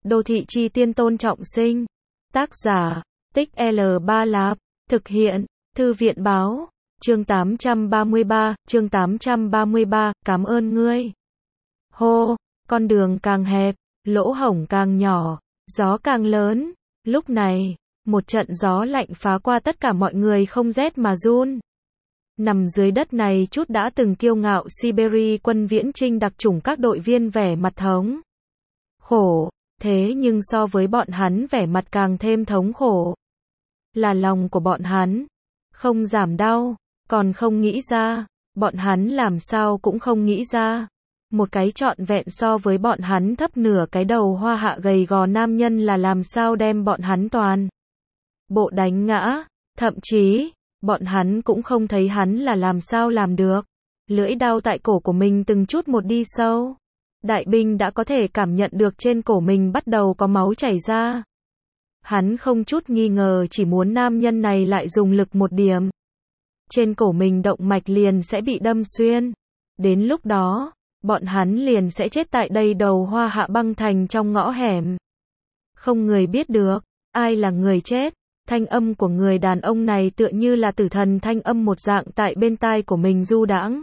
Đô thị chi tiên Tôn Trọng Sinh. Tác giả, Tích L3 Lạp. Thực hiện, Thư viện báo. Chương 833, cảm ơn ngươi. Hô, con đường càng hẹp, lỗ hổng càng nhỏ, gió càng lớn. Lúc này, một trận gió lạnh phá qua tất cả mọi người không rét mà run. Nằm dưới đất này chút đã từng kiêu ngạo Siberia quân viễn chinh đặc chủng các đội viên vẻ mặt thống khổ, thế nhưng so với bọn hắn vẻ mặt càng thêm thống khổ. Là lòng của bọn hắn không giảm đau, còn không nghĩ ra, bọn hắn làm sao cũng không nghĩ ra. Một cái trọn vẹn so với bọn hắn thấp nửa cái đầu hoa hạ gầy gò nam nhân là làm sao đem bọn hắn toàn bộ đánh ngã, thậm chí, bọn hắn cũng không thấy hắn là làm sao làm được. Lưỡi đao tại cổ của mình từng chút một đi sâu. Đại binh đã có thể cảm nhận được trên cổ mình bắt đầu có máu chảy ra. Hắn không chút nghi ngờ chỉ muốn nam nhân này lại dùng lực một điểm. Trên cổ mình động mạch liền sẽ bị đâm xuyên. Đến lúc đó, bọn hắn liền sẽ chết tại đây đầu hoa hạ băng thành trong ngõ hẻm. Không người biết được, ai là người chết. Thanh âm của người đàn ông này tựa như là tử thần thanh âm một dạng tại bên tai của mình du đãng.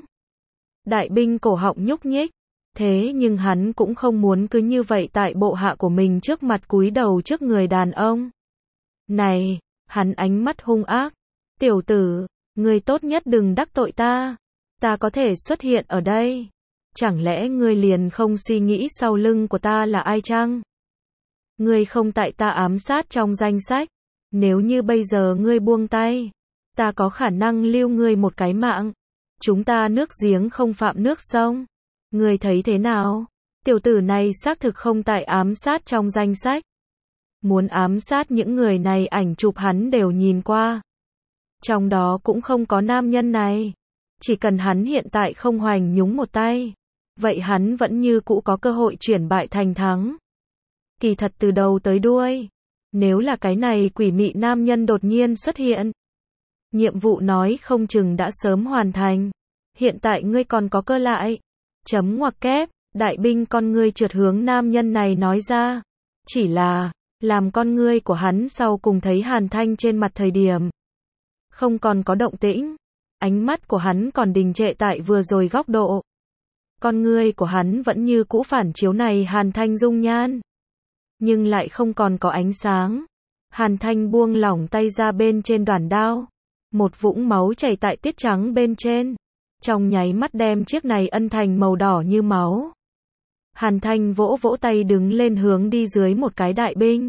Đại binh cổ họng nhúc nhích. Thế nhưng hắn cũng không muốn cứ như vậy tại bộ hạ của mình trước mặt cúi đầu trước người đàn ông. Này, hắn ánh mắt hung ác. Tiểu tử, ngươi tốt nhất đừng đắc tội ta. Ta có thể xuất hiện ở đây. Chẳng lẽ ngươi liền không suy nghĩ sau lưng của ta là ai chăng? Ngươi không tại ta ám sát trong danh sách. Nếu như bây giờ ngươi buông tay, ta có khả năng lưu ngươi một cái mạng. Chúng ta nước giếng không phạm nước sông. Ngươi thấy thế nào? Tiểu tử này xác thực không tại ám sát trong danh sách. Muốn ám sát những người này ảnh chụp hắn đều nhìn qua. Trong đó cũng không có nam nhân này. Chỉ cần hắn hiện tại không hoành nhúng một tay, vậy hắn vẫn như cũ có cơ hội chuyển bại thành thắng. Kỳ thật từ đầu tới đuôi, nếu là cái này quỷ mị nam nhân đột nhiên xuất hiện, nhiệm vụ nói không chừng đã sớm hoàn thành. Hiện tại ngươi còn có cơ lại. Chấm ngoặc kép, đại binh con ngươi trượt hướng nam nhân này nói ra. Chỉ là, làm con ngươi của hắn sau cùng thấy Hàn Thanh trên mặt thời điểm. Không còn có động tĩnh. Ánh mắt của hắn còn đình trệ tại vừa rồi góc độ. Con ngươi của hắn vẫn như cũ phản chiếu này Hàn Thanh dung nhan. Nhưng lại không còn có ánh sáng. Hàn Thanh buông lỏng tay ra bên trên đoản đao. Một vũng máu chảy tại tiết trắng bên trên. Trong nháy mắt đem chiếc này ân thành màu đỏ như máu. Hàn Thanh vỗ vỗ tay đứng lên hướng đi dưới một cái đại binh.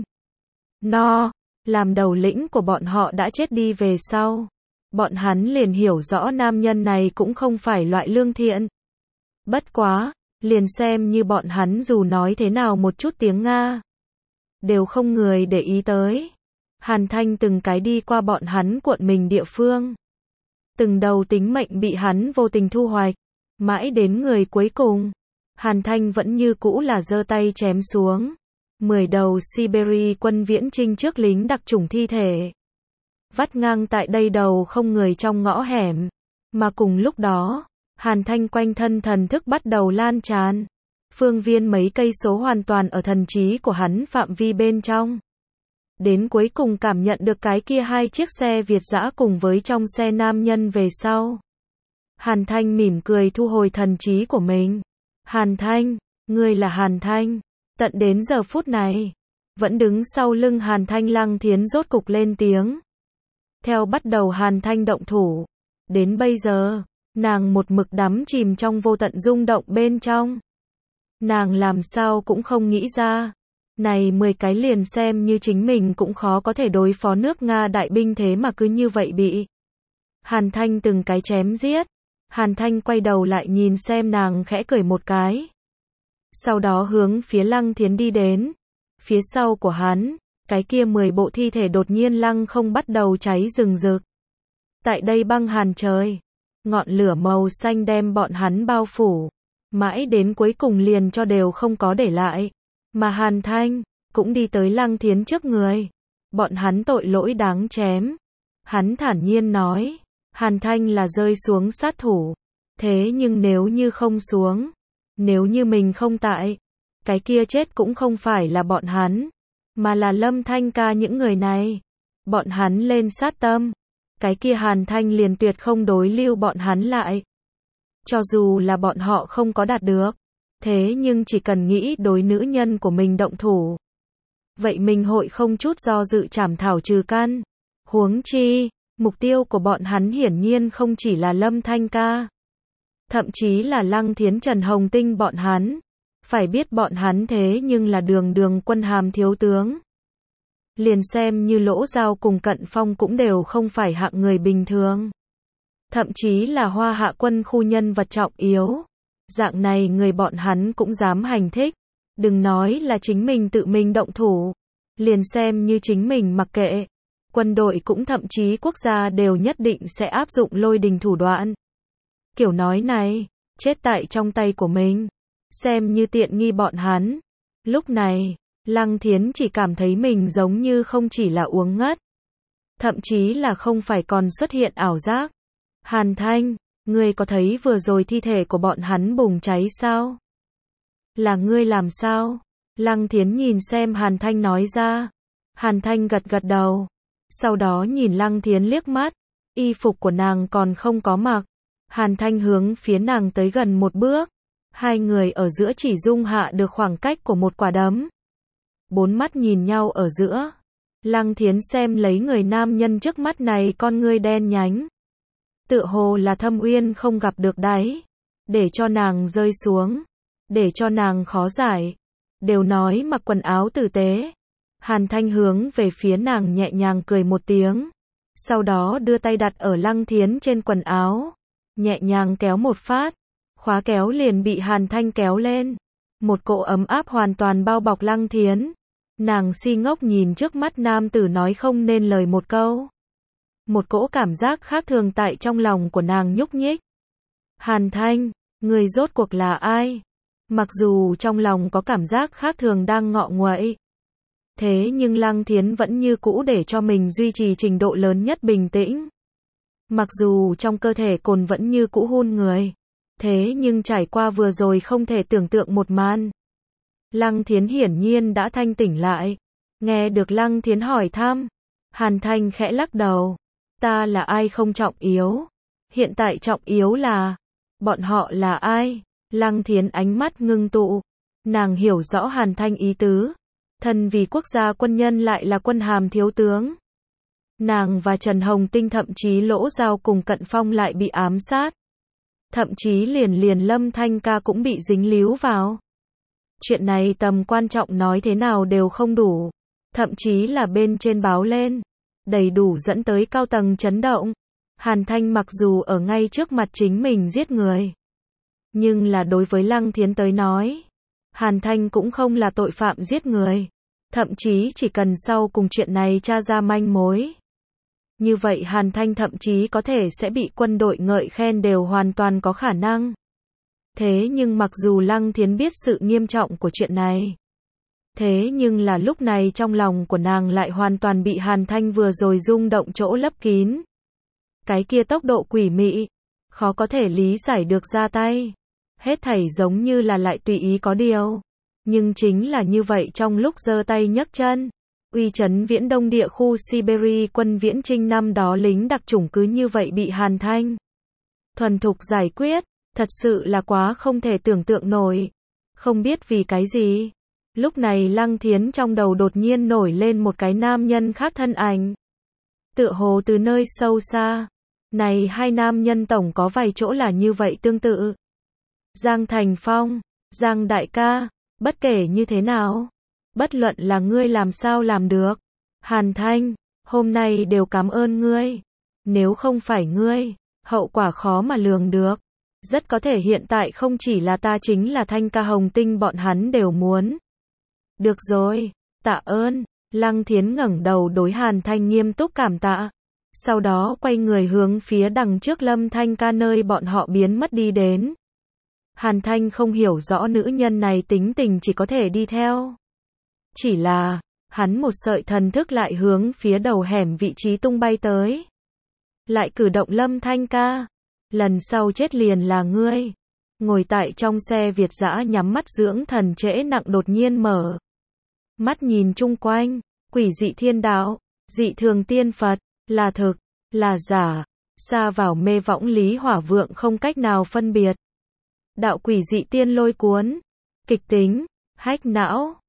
Làm đầu lĩnh của bọn họ đã chết đi về sau. Bọn hắn liền hiểu rõ nam nhân này cũng không phải loại lương thiện. Bất quá, liền xem như bọn hắn dù nói thế nào một chút tiếng Nga. Đều không người để ý tới. Hàn Thanh từng cái đi qua bọn hắn cuộn mình địa phương. Từng đầu tính mệnh bị hắn vô tình thu hoạch. Mãi đến người cuối cùng, Hàn Thanh vẫn như cũ là giơ tay chém xuống. 10 đầu Siberia quân viễn chinh trước lính đặc chủng thi thể. Vắt ngang tại đây đầu không người trong ngõ hẻm. Mà cùng lúc đó, Hàn Thanh quanh thân thần thức bắt đầu lan tràn. Phương viên mấy cây số hoàn toàn ở thần trí của hắn phạm vi bên trong. Đến cuối cùng cảm nhận được cái kia hai chiếc xe Việt dã cùng với trong xe nam nhân về sau. Hàn Thanh mỉm cười thu hồi thần trí của mình. Hàn Thanh, ngươi là Hàn Thanh. Tận đến giờ phút này, vẫn đứng sau lưng Hàn Thanh Lăng Thiến rốt cục lên tiếng. Theo bắt đầu Hàn Thanh động thủ. Đến bây giờ, nàng một mực đắm chìm trong vô tận rung động bên trong. Nàng làm sao cũng không nghĩ ra. Này 10 cái liền xem như chính mình cũng khó có thể đối phó nước Nga đại binh thế mà cứ như vậy bị Hàn Thanh từng cái chém giết. Hàn Thanh quay đầu lại nhìn xem nàng khẽ cười một cái. Sau đó hướng phía Lăng Thiến đi đến. Phía sau của hắn, cái kia 10 bộ thi thể đột nhiên lăng không bắt đầu cháy rừng rực. Tại đây băng hàn trời, ngọn lửa màu xanh đem bọn hắn bao phủ. Mãi đến cuối cùng liền cho đều không có để lại. Mà Hàn Thanh cũng đi tới Lăng Thiến trước người. Bọn hắn tội lỗi đáng chém. Hắn thản nhiên nói, Hàn Thanh là rơi xuống sát thủ. Thế nhưng nếu như không xuống, nếu như mình không tại, Cái kia chết cũng không phải là bọn hắn, mà là Lâm Thanh ca những người này. Bọn hắn lên sát tâm, cái kia Hàn Thanh liền tuyệt không đối lưu bọn hắn lại. Cho dù là bọn họ không có đạt được, thế nhưng chỉ cần nghĩ đối nữ nhân của mình động thủ, vậy mình hội không chút do dự trảm thảo trừ căn. Huống chi, mục tiêu của bọn hắn hiển nhiên không chỉ là Lâm Thanh ca, thậm chí là Lăng Thiến Trần Hồng Tinh bọn hắn. Phải biết bọn hắn thế nhưng là đường quân hàm thiếu tướng. Liền xem như Lỗ Giao cùng Cận Phong cũng đều không phải hạng người bình thường. Thậm chí là Hoa Hạ quân khu nhân vật trọng yếu. Dạng này người bọn hắn cũng dám hành thích. Đừng nói là chính mình tự mình động thủ. Liền xem như chính mình mặc kệ. Quân đội cũng thậm chí quốc gia đều nhất định sẽ áp dụng lôi đình thủ đoạn. Kiểu nói này, chết tại trong tay của mình. Xem như tiện nghi bọn hắn. Lúc này, Lăng Thiến chỉ cảm thấy mình giống như không chỉ là uống ngất. Thậm chí là không phải còn xuất hiện ảo giác. Hàn Thanh, ngươi có thấy vừa rồi thi thể của bọn hắn bùng cháy sao? Là ngươi làm sao? Lăng Thiến nhìn xem Hàn Thanh nói ra. Hàn Thanh gật gật đầu. Sau đó nhìn Lăng Thiến liếc mắt. Y phục của nàng còn không có mặc. Hàn Thanh hướng phía nàng tới gần một bước. Hai người ở giữa chỉ dung hạ được khoảng cách của một quả đấm. Bốn mắt nhìn nhau ở giữa. Lăng Thiến xem lấy người nam nhân trước mắt này, con ngươi đen nhánh. Tựa hồ là thâm uyên không gặp được đáy. Để cho nàng rơi xuống. Để cho nàng khó giải. Đều nói mặc quần áo tử tế. Hàn Thanh hướng về phía nàng nhẹ nhàng cười một tiếng. Sau đó đưa tay đặt ở Lăng Thiến trên quần áo. Nhẹ nhàng kéo một phát. Khóa kéo liền bị Hàn Thanh kéo lên. Một cỗ ấm áp hoàn toàn bao bọc Lăng Thiến. Nàng si ngốc nhìn trước mắt nam tử nói không nên lời một câu. Một cỗ cảm giác khác thường tại trong lòng của nàng nhúc nhích. Hàn Thanh, người rốt cuộc là ai? Mặc dù trong lòng có cảm giác khác thường đang ngọ nguậy. Thế nhưng Lăng Thiến vẫn như cũ để cho mình duy trì trình độ lớn nhất bình tĩnh. Mặc dù trong cơ thể cồn vẫn như cũ hun người. Thế nhưng trải qua vừa rồi không thể tưởng tượng một màn. Lăng Thiến hiển nhiên đã thanh tỉnh lại. Nghe được Lăng Thiến hỏi thăm. Hàn Thanh khẽ lắc đầu. Ta là ai không trọng yếu. Hiện tại trọng yếu là. Bọn họ là ai? Lăng Thiến ánh mắt ngưng tụ. Nàng hiểu rõ Hàn Thanh ý tứ. Thân vì quốc gia quân nhân lại là quân hàm thiếu tướng. Nàng và Trần Hồng Tinh thậm chí Lỗ Giao cùng Cận Phong lại bị ám sát. Thậm chí liền Lâm Thanh ca cũng bị dính líu vào. Chuyện này tầm quan trọng nói thế nào đều không đủ. Thậm chí là bên trên báo lên. Đầy đủ dẫn tới cao tầng chấn động. Hàn Thanh mặc dù ở ngay trước mặt chính mình giết người. Nhưng là đối với Lăng Thiến tới nói. Hàn Thanh cũng không là tội phạm giết người. Thậm chí chỉ cần sau cùng chuyện này tra ra manh mối. Như vậy Hàn Thanh thậm chí có thể sẽ bị quân đội ngợi khen đều hoàn toàn có khả năng. Thế nhưng mặc dù Lăng Thiến biết sự nghiêm trọng của chuyện này. Thế nhưng là lúc này trong lòng của nàng lại hoàn toàn bị Hàn Thanh vừa rồi rung động chỗ lấp kín. Cái kia tốc độ quỷ mị. Khó có thể lý giải được ra tay. Hết thảy giống như là lại tùy ý có điều. Nhưng chính là như vậy trong lúc giơ tay nhấc chân. Uy chấn Viễn Đông địa khu Siberia quân Viễn Chinh năm đó lính đặc chủng cứ như vậy bị Hàn Thanh thuần thục giải quyết, thật sự là quá không thể tưởng tượng nổi. Không biết vì cái gì, lúc này Lăng Thiến trong đầu đột nhiên nổi lên một cái nam nhân khác thân ảnh. Tựa hồ từ nơi sâu xa, này hai nam nhân tổng có vài chỗ là như vậy tương tự. Giang Thành Phong, Giang đại ca, bất kể như thế nào. Bất luận là ngươi làm sao làm được. Hàn Thanh, hôm nay đều cảm ơn ngươi. Nếu không phải ngươi, hậu quả khó mà lường được. Rất có thể hiện tại không chỉ là ta chính là Thanh ca Hồng Tinh bọn hắn đều muốn. Được rồi, tạ ơn. Lăng Thiến ngẩng đầu đối Hàn Thanh nghiêm túc cảm tạ. Sau đó quay người hướng phía đằng trước Lâm Thanh ca nơi bọn họ biến mất đi đến. Hàn Thanh không hiểu rõ nữ nhân này tính tình chỉ có thể đi theo. Chỉ là, hắn một sợi thần thức lại hướng phía đầu hẻm vị trí tung bay tới. Lại cử động Lâm Thanh ca. Lần sau chết liền là ngươi. ngồi tại trong xe Việt dã nhắm mắt dưỡng thần trễ nặng đột nhiên mở mắt nhìn chung quanh, quỷ dị thiên đạo, dị thường tiên Phật, là thực, là giả, sa vào mê võng lý hỏa vượng không cách nào phân biệt. Đạo quỷ dị tiên lôi cuốn, kịch tính, hách não.